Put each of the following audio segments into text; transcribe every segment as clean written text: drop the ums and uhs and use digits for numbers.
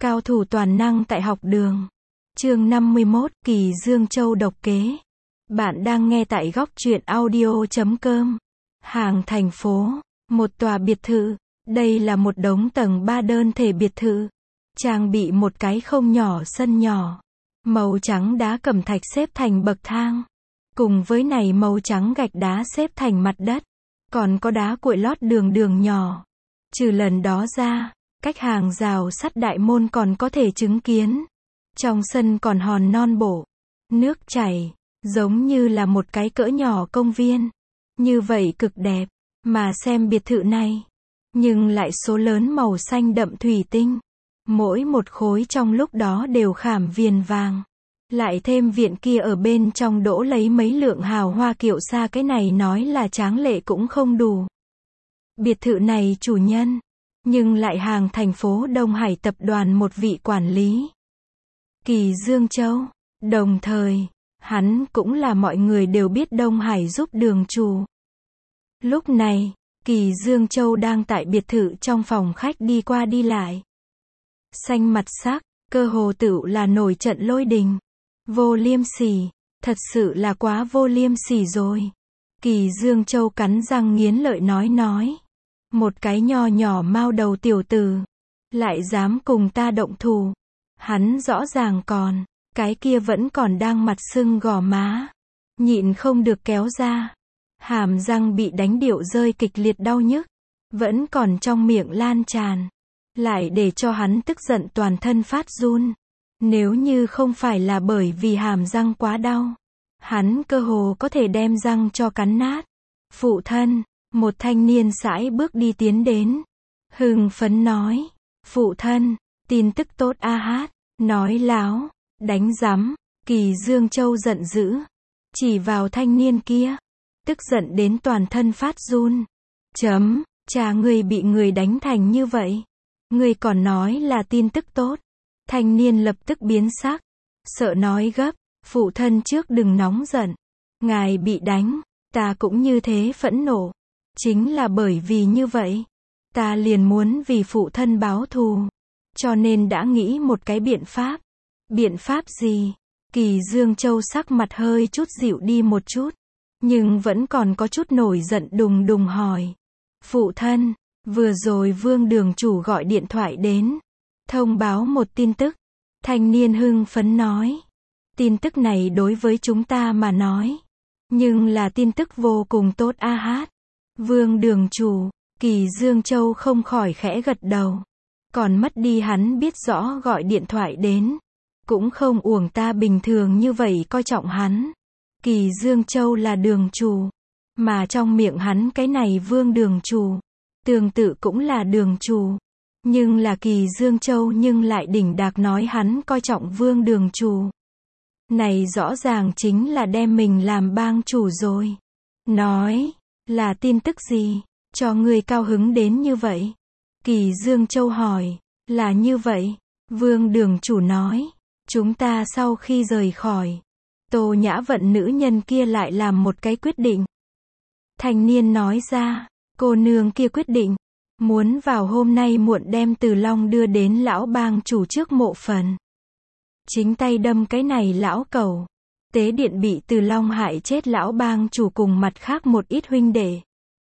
Cao thủ toàn năng tại học đường. Chương 51, Kỳ Dương Châu độc kế. Bạn đang nghe tại góc truyện audio.com. Hàng thành phố, một tòa biệt thự. Đây là một đống tầng 3 đơn thể biệt thự. Trang bị một cái không nhỏ sân nhỏ. Màu trắng đá cẩm thạch xếp thành bậc thang. Cùng với này màu trắng gạch đá xếp thành mặt đất. Còn có đá cuội lót đường nhỏ. Trừ lần đó ra, cách hàng rào sắt đại môn còn có thể chứng kiến. Trong sân còn hòn non bộ, nước chảy, giống như là một cái cỡ nhỏ công viên. Như vậy cực đẹp, mà xem biệt thự này. Nhưng lại số lớn màu xanh đậm thủy tinh. Mỗi một khối trong lúc đó đều khảm viền vàng. Lại thêm viện kia ở bên trong đỗ lấy mấy lượng hào hoa kiệu xa, cái này nói là tráng lệ cũng không đủ. Biệt thự này chủ nhân, nhưng lại hàng thành phố Đông Hải tập đoàn một vị quản lý. Kỳ Dương Châu, đồng thời, hắn cũng là mọi người đều biết Đông Hải giúp đường chủ. Lúc này, Kỳ Dương Châu đang tại biệt thự trong phòng khách đi qua đi lại. Xanh mặt sắc, cơ hồ tựu là nổi trận lôi đình. Vô liêm sỉ, thật sự là quá vô liêm sỉ rồi. Kỳ Dương Châu cắn răng nghiến lợi nói. Một cái nho nhỏ mao đầu tiểu tử, lại dám cùng ta động thủ. Hắn rõ ràng còn, cái kia vẫn còn đang mặt sưng gò má. Nhịn không được kéo ra. Hàm răng bị đánh điệu rơi kịch liệt đau nhức. Vẫn còn trong miệng lan tràn. Lại để cho hắn tức giận toàn thân phát run. Nếu như không phải là bởi vì hàm răng quá đau, hắn cơ hồ có thể đem răng cho cắn nát. Phụ thân, một thanh niên sải bước đi tiến đến. Hưng phấn nói. Phụ thân, tin tức tốt a hát. Nói láo, đánh rắm. Kỳ Dương Châu giận dữ. Chỉ vào thanh niên kia. Tức giận đến toàn thân phát run. Cha ngươi bị người đánh thành như vậy. Ngươi còn nói là tin tức tốt. Thanh niên lập tức biến sắc. Sợ nói gấp. Phụ thân trước đừng nóng giận. Ngài bị đánh, ta cũng như thế phẫn nộ. Chính là bởi vì như vậy, ta liền muốn vì phụ thân báo thù. Cho nên đã nghĩ một cái biện pháp. Biện pháp gì? Kỳ Dương Châu sắc mặt hơi chút dịu đi một chút. Nhưng vẫn còn có chút nổi giận đùng hỏi. Phụ thân, vừa rồi Vương đường chủ gọi điện thoại đến. Thông báo một tin tức. Thanh niên hưng phấn nói. Tin tức này đối với chúng ta mà nói. Nhưng là tin tức vô cùng tốt a hát. Vương đường chủ, Kỳ Dương Châu không khỏi khẽ gật đầu. Còn mất đi hắn biết rõ gọi điện thoại đến. Cũng không uổng ta bình thường như vậy coi trọng hắn. Kỳ Dương Châu là đường chủ. Mà trong miệng hắn cái này Vương đường chủ. Tương tự cũng là đường chủ. Nhưng là Kỳ Dương Châu nhưng lại đỉnh đạc nói hắn coi trọng Vương đường chủ. Này rõ ràng chính là đem mình làm bang chủ rồi. Nói, là tin tức gì, cho người cao hứng đến như vậy? Kỳ Dương Châu hỏi, là như vậy. Vương đường chủ nói, chúng ta sau khi rời khỏi, Tô Nhã Vận nữ nhân kia lại làm một cái quyết định. Thanh niên nói ra, cô nương kia quyết định, muốn vào hôm nay muộn đem Từ Long đưa đến lão bang chủ trước mộ phần. Chính tay đâm cái này lão cẩu. Tế điện bị Từ Long hại chết lão bang chủ cùng mặt khác một ít huynh đệ.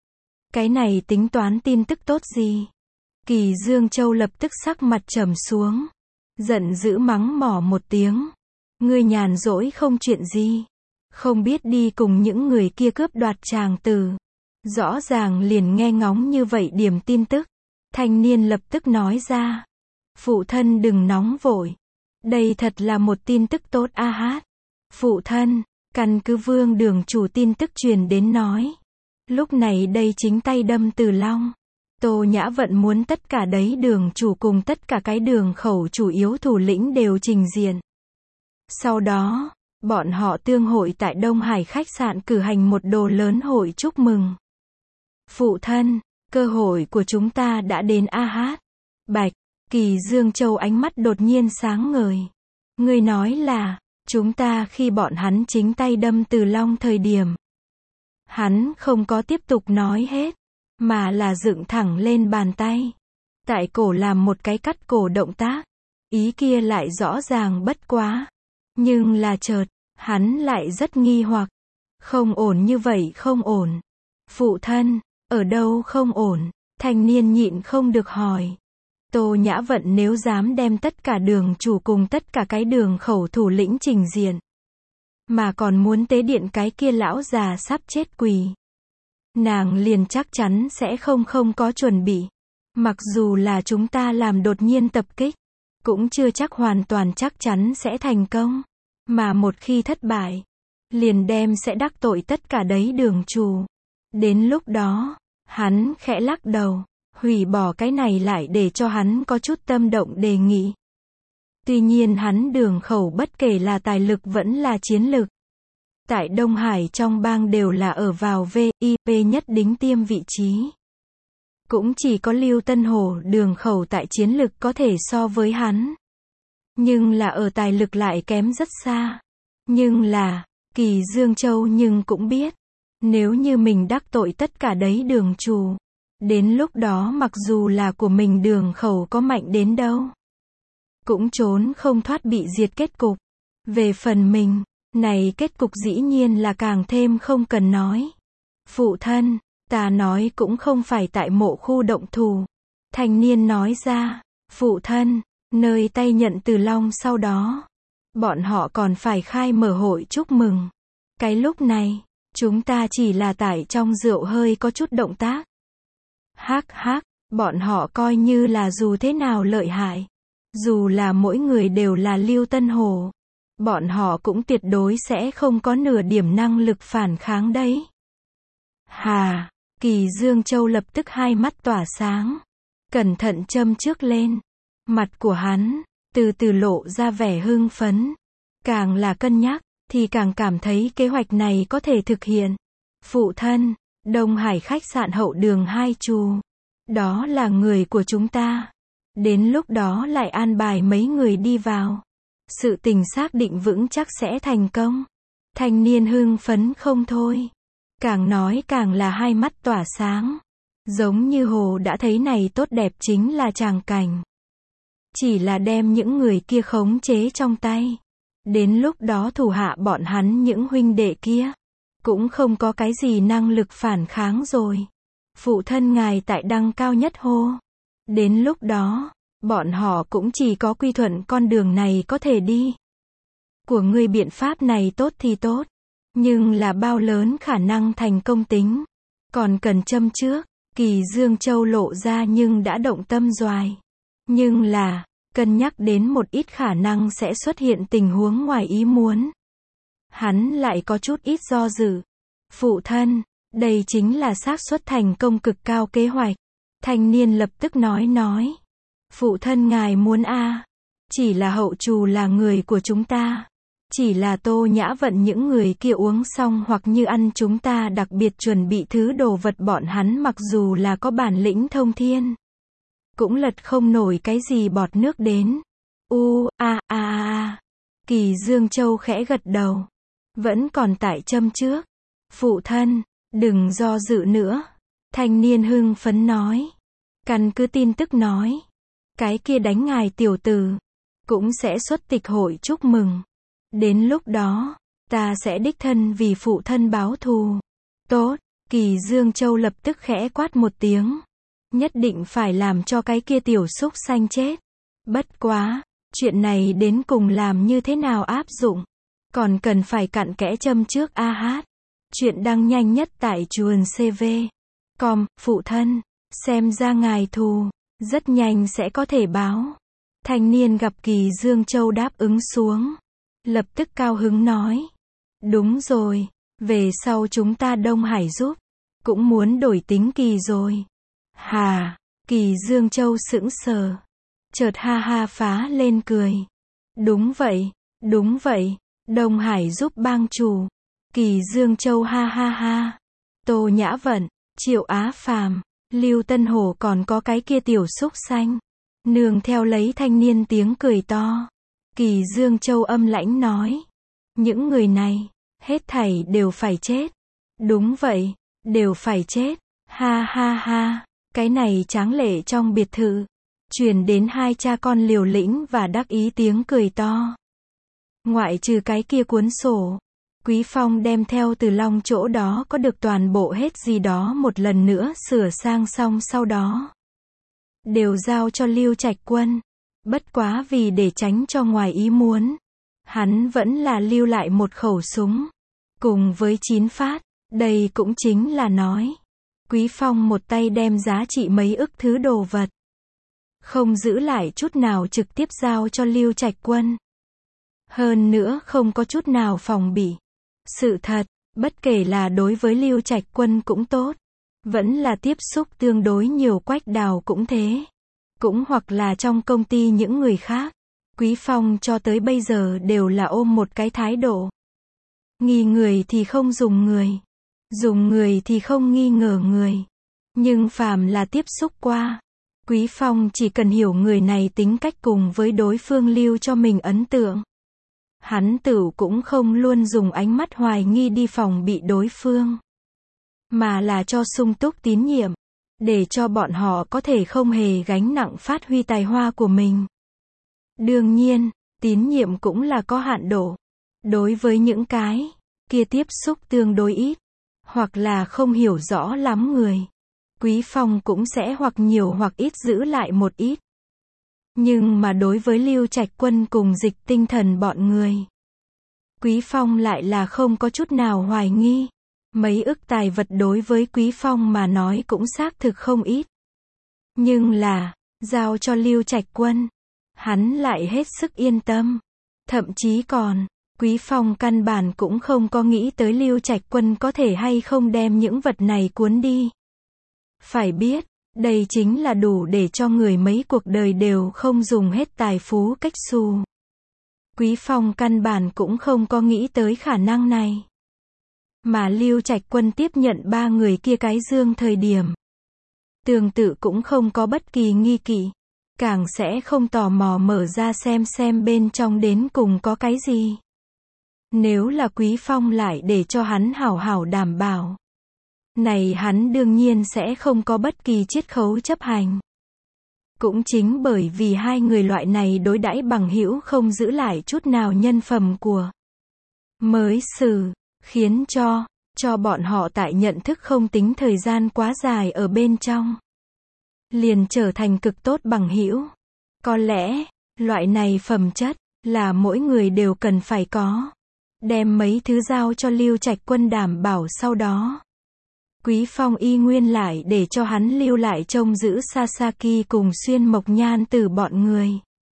Cái này tính toán tin tức tốt gì? Kỳ Dương Châu lập tức sắc mặt trầm xuống. Giận dữ mắng mỏ một tiếng. Ngươi nhàn rỗi không chuyện gì. Không biết đi cùng những người kia cướp đoạt chàng tử. Rõ ràng liền nghe ngóng như vậy điểm tin tức. Thanh niên lập tức nói ra. Phụ thân đừng nóng vội. Đây thật là một tin tức tốt a hát. Phụ thân, căn cứ Vương đường chủ tin tức truyền đến nói. Lúc này đây chính tay đâm Từ Long. Tô Nhã Vận muốn tất cả đấy đường chủ cùng tất cả cái đường khẩu chủ yếu thủ lĩnh đều trình diện. Sau đó, bọn họ tương hội tại Đông Hải khách sạn cử hành một đồ lớn hội chúc mừng. Phụ thân, cơ hội của chúng ta đã đến a hát. Bạch, Kỳ Dương Châu ánh mắt đột nhiên sáng ngời. Ngươi nói là, chúng ta khi bọn hắn chính tay đâm Từ Long thời điểm. Hắn không có tiếp tục nói hết, mà là dựng thẳng lên bàn tay. Tại cổ làm một cái cắt cổ động tác. Ý kia lại rõ ràng bất quá. Nhưng là chợt, hắn lại rất nghi hoặc. Không ổn như vậy không ổn. Phụ thân, ở đâu không ổn? Thanh niên nhịn không được hỏi. Tô Nhã Vận nếu dám đem tất cả đường chủ cùng tất cả cái đường khẩu thủ lĩnh trình diện. Mà còn muốn tế điện cái kia lão già sắp chết quỳ. Nàng liền chắc chắn sẽ không có chuẩn bị. Mặc dù là chúng ta làm đột nhiên tập kích, cũng chưa chắc hoàn toàn chắc chắn sẽ thành công. Mà một khi thất bại, liền đem sẽ đắc tội tất cả đấy đường chủ. Đến lúc đó, hắn khẽ lắc đầu, hủy bỏ cái này lại để cho hắn có chút tâm động đề nghị. Tuy nhiên hắn đường khẩu bất kể là tài lực vẫn là chiến lực. Tại Đông Hải trong bang đều là ở vào VIP nhất đính tiêm vị trí. Cũng chỉ có Lưu Tân Hổ đường khẩu tại chiến lực có thể so với hắn. Nhưng là ở tài lực lại kém rất xa. Nhưng là, Kỳ Dương Châu nhưng cũng biết. Nếu như mình đắc tội tất cả đấy đường chủ. Đến lúc đó mặc dù là của mình đường khẩu có mạnh đến đâu. Cũng trốn không thoát bị diệt kết cục. Về phần mình, này kết cục dĩ nhiên là càng thêm không cần nói. Phụ thân, ta nói cũng không phải tại mộ khu động thủ. Thanh niên nói ra, phụ thân, nơi tay nhận từ long sau đó. Bọn họ còn phải khai mở hội chúc mừng. Cái lúc này, chúng ta chỉ là tại trong rượu hơi có chút động tác. Hắc hắc, bọn họ coi như là dù thế nào lợi hại. Dù là mỗi người đều là Lưu Tân Hổ. Bọn họ cũng tuyệt đối sẽ không có nửa điểm năng lực phản kháng đấy. Hà, Kỳ Dương Châu lập tức hai mắt tỏa sáng. Cẩn thận châm trước lên. Mặt của hắn, từ từ lộ ra vẻ hưng phấn. Càng là cân nhắc, thì càng cảm thấy kế hoạch này có thể thực hiện. Phụ thân, Đông Hải khách sạn hậu đường 2 trù. Đó là người của chúng ta. Đến lúc đó lại an bài mấy người đi vào. Sự tình xác định vững chắc sẽ thành công. Thanh niên hưng phấn không thôi. Càng nói càng là hai mắt tỏa sáng. Giống như hồ đã thấy này tốt đẹp chính là tràng cảnh. Chỉ là đem những người kia khống chế trong tay. Đến lúc đó thủ hạ bọn hắn những huynh đệ kia. Cũng không có cái gì năng lực phản kháng rồi. Phụ thân ngài tại đăng cao nhất hô. Đến lúc đó, bọn họ cũng chỉ có quy thuận con đường này có thể đi. Của ngươi biện pháp này tốt thì tốt. Nhưng là bao lớn khả năng thành công tính. Còn cần châm trước. Kỳ Dương Châu lộ ra nhưng đã động tâm doài. Nhưng là, cân nhắc đến một ít khả năng sẽ xuất hiện tình huống ngoài ý muốn. Hắn lại có chút ít do dự. Phụ thân, đây chính là xác suất thành công cực cao kế hoạch. Thanh niên lập tức nói. Phụ thân ngài muốn chỉ là hậu trù là người của chúng ta. Chỉ là Tô Nhã Vận những người kia uống xong hoặc như ăn chúng ta đặc biệt chuẩn bị thứ đồ vật bọn hắn mặc dù là có bản lĩnh thông thiên. Cũng lật không nổi cái gì bọt nước đến. Kỳ Dương Châu khẽ gật đầu. Vẫn còn tại châm trước. Phụ thân, đừng do dự nữa. Thanh niên hưng phấn nói. Căn cứ tin tức nói. Cái kia đánh ngài tiểu tử. Cũng sẽ xuất tịch hội chúc mừng. Đến lúc đó, ta sẽ đích thân vì phụ thân báo thù. Tốt, Kỳ Dương Châu lập tức khẽ quát một tiếng. Nhất định phải làm cho cái kia tiểu súc sanh chết. Bất quá, chuyện này đến cùng làm như thế nào áp dụng. Còn cần phải cặn kẽ châm trước Chuyện đăng nhanh nhất tại chuồn CV. Phụ thân, xem ra ngài thù, rất nhanh sẽ có thể báo. Thanh niên gặp Kỳ Dương Châu đáp ứng xuống. Lập tức cao hứng nói. Đúng rồi, về sau chúng ta Đông Hải giúp. Cũng muốn đổi tính Kỳ rồi. Hà, Kỳ Dương Châu sững sờ. Chợt ha phá lên cười. Đúng vậy, Đông Hải giúp bang chủ. Kỳ Dương Châu ha. Tô Nhã Vận, Triệu Á Phàm, Lưu Tân Hổ còn có cái kia tiểu súc xanh. Nương theo lấy thanh niên tiếng cười to. Kỳ Dương Châu âm lãnh nói. Những người này, hết thảy đều phải chết. Đúng vậy, đều phải chết. Ha. Cái này tráng lệ trong biệt thự. truyền đến hai cha con liều lĩnh và đắc ý tiếng cười to. Ngoại trừ cái kia cuốn sổ, Quý Phong đem theo Từ Long chỗ đó có được toàn bộ hết gì đó một lần nữa sửa sang xong sau đó đều giao cho Lưu Trạch Quân. Bất quá vì để tránh cho ngoài ý muốn, hắn vẫn là lưu lại một khẩu súng, cùng với 9 phát. Đây cũng chính là nói, Quý Phong một tay đem giá trị mấy ức thứ đồ vật, không giữ lại chút nào trực tiếp giao cho Lưu Trạch Quân. Hơn nữa không có chút nào phòng bị. Sự thật, bất kể là đối với Lưu Trạch Quân cũng tốt, vẫn là tiếp xúc tương đối nhiều Quách Đào cũng thế. Cũng hoặc là trong công ty những người khác, Quý Phong cho tới bây giờ đều là ôm một cái thái độ. Nghi người thì không dùng người, dùng người thì không nghi ngờ người. Nhưng phàm là tiếp xúc qua, Quý Phong chỉ cần hiểu người này tính cách cùng với đối phương lưu cho mình ấn tượng. Hắn tự cũng không luôn dùng ánh mắt hoài nghi đi phòng bị đối phương, mà là cho sung túc tín nhiệm, để cho bọn họ có thể không hề gánh nặng phát huy tài hoa của mình. Đương nhiên, tín nhiệm cũng là có hạn độ. Đối với những cái kia tiếp xúc tương đối ít, hoặc là không hiểu rõ lắm người, Quý Phong cũng sẽ hoặc nhiều hoặc ít giữ lại một ít. Nhưng mà đối với Lưu Trạch Quân cùng Dịch Tinh Thần bọn người, Quý Phong lại là không có chút nào hoài nghi. Mấy ức tài vật đối với Quý Phong mà nói cũng xác thực không ít. Nhưng là, giao cho Lưu Trạch Quân, hắn lại hết sức yên tâm. Thậm chí còn, Quý Phong căn bản cũng không có nghĩ tới Lưu Trạch Quân có thể hay không đem những vật này cuốn đi. Phải biết, đây chính là đủ để cho người mấy cuộc đời đều không dùng hết tài phú cách xù. Quý Phong căn bản cũng không có nghĩ tới khả năng này. Mà Lưu Trạch Quân tiếp nhận 3 người kia cái dương thời điểm, tương tự cũng không có bất kỳ nghi kỵ, càng sẽ không tò mò mở ra xem bên trong đến cùng có cái gì. Nếu là Quý Phong lại để cho hắn hảo hảo đảm bảo, này hắn đương nhiên sẽ không có bất kỳ chiết khấu chấp hành. Cũng chính bởi vì hai người loại này đối đãi bằng hữu không giữ lại chút nào nhân phẩm của mới xử, khiến cho bọn họ tại nhận thức không tính thời gian quá dài ở bên trong, liền trở thành cực tốt bằng hữu. Có lẽ, loại này phẩm chất, là mỗi người đều cần phải có. Đem mấy thứ giao cho Lưu Trạch Quân đảm bảo sau đó, Quý Phong y nguyên lại để cho hắn lưu lại trông giữ Sasaki cùng Xuyên Mộc Nhan từ bọn người.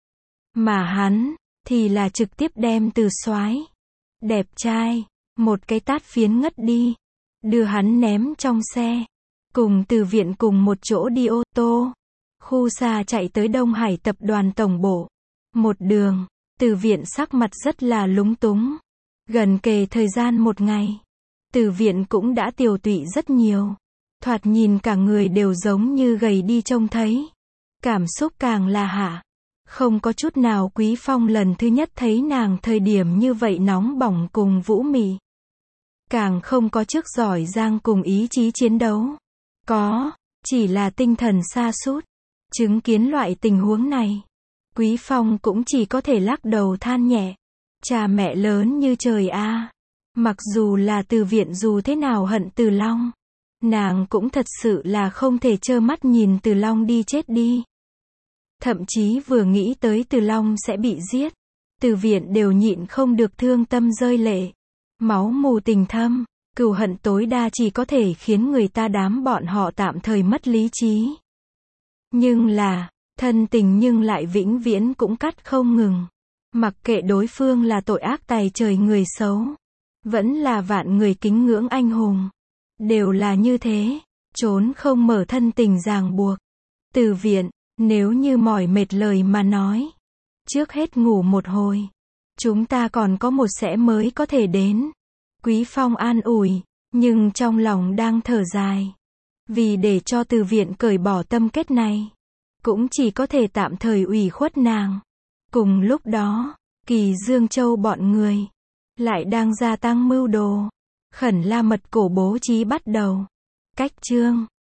Mà hắn, thì là trực tiếp đem Từ soái đẹp trai, một cái tát phiến ngất đi, đưa hắn ném trong xe, cùng Từ Viện cùng một chỗ đi ô tô, khu xa chạy tới Đông Hải tập đoàn tổng bộ. Một đường, Từ Viện sắc mặt rất là lúng túng. Gần kề thời gian một ngày, Từ Viện cũng đã tiều tụy rất nhiều. Thoạt nhìn cả người đều giống như gầy đi trông thấy. Cảm xúc càng là hạ. Không có chút nào Quý Phong lần thứ nhất thấy nàng thời điểm như vậy nóng bỏng cùng vũ mị. Càng không có trước giỏi giang cùng ý chí chiến đấu. Có, chỉ là tinh thần sa sút. Chứng kiến loại tình huống này, Quý Phong cũng chỉ có thể lắc đầu than nhẹ. Cha mẹ lớn như trời a. Mặc dù là Từ Viện dù thế nào hận Từ Long, nàng cũng thật sự là không thể trơ mắt nhìn Từ Long đi chết đi. Thậm chí vừa nghĩ tới Từ Long sẽ bị giết, Từ Viện đều nhịn không được thương tâm rơi lệ. Máu mù tình thâm, cừu hận tối đa chỉ có thể khiến người ta đám bọn họ tạm thời mất lý trí. Nhưng là, thân tình nhưng lại vĩnh viễn cũng cắt không ngừng. Mặc kệ đối phương là tội ác tày trời người xấu, vẫn là vạn người kính ngưỡng anh hùng, đều là như thế, trốn không mở thân tình ràng buộc. Từ Viện, nếu như mỏi mệt lời mà nói, trước hết ngủ một hồi, chúng ta còn có một sẽ mới có thể đến. Quý Phong an ủi, nhưng trong lòng đang thở dài. Vì để cho Từ Viện cởi bỏ tâm kết này, cũng chỉ có thể tạm thời ủy khuất nàng. Cùng lúc đó, Kỳ Dương Châu bọn người lại đang gia tăng mưu đồ. Khẩn La Mật Cổ bố trí bắt đầu. Cách chương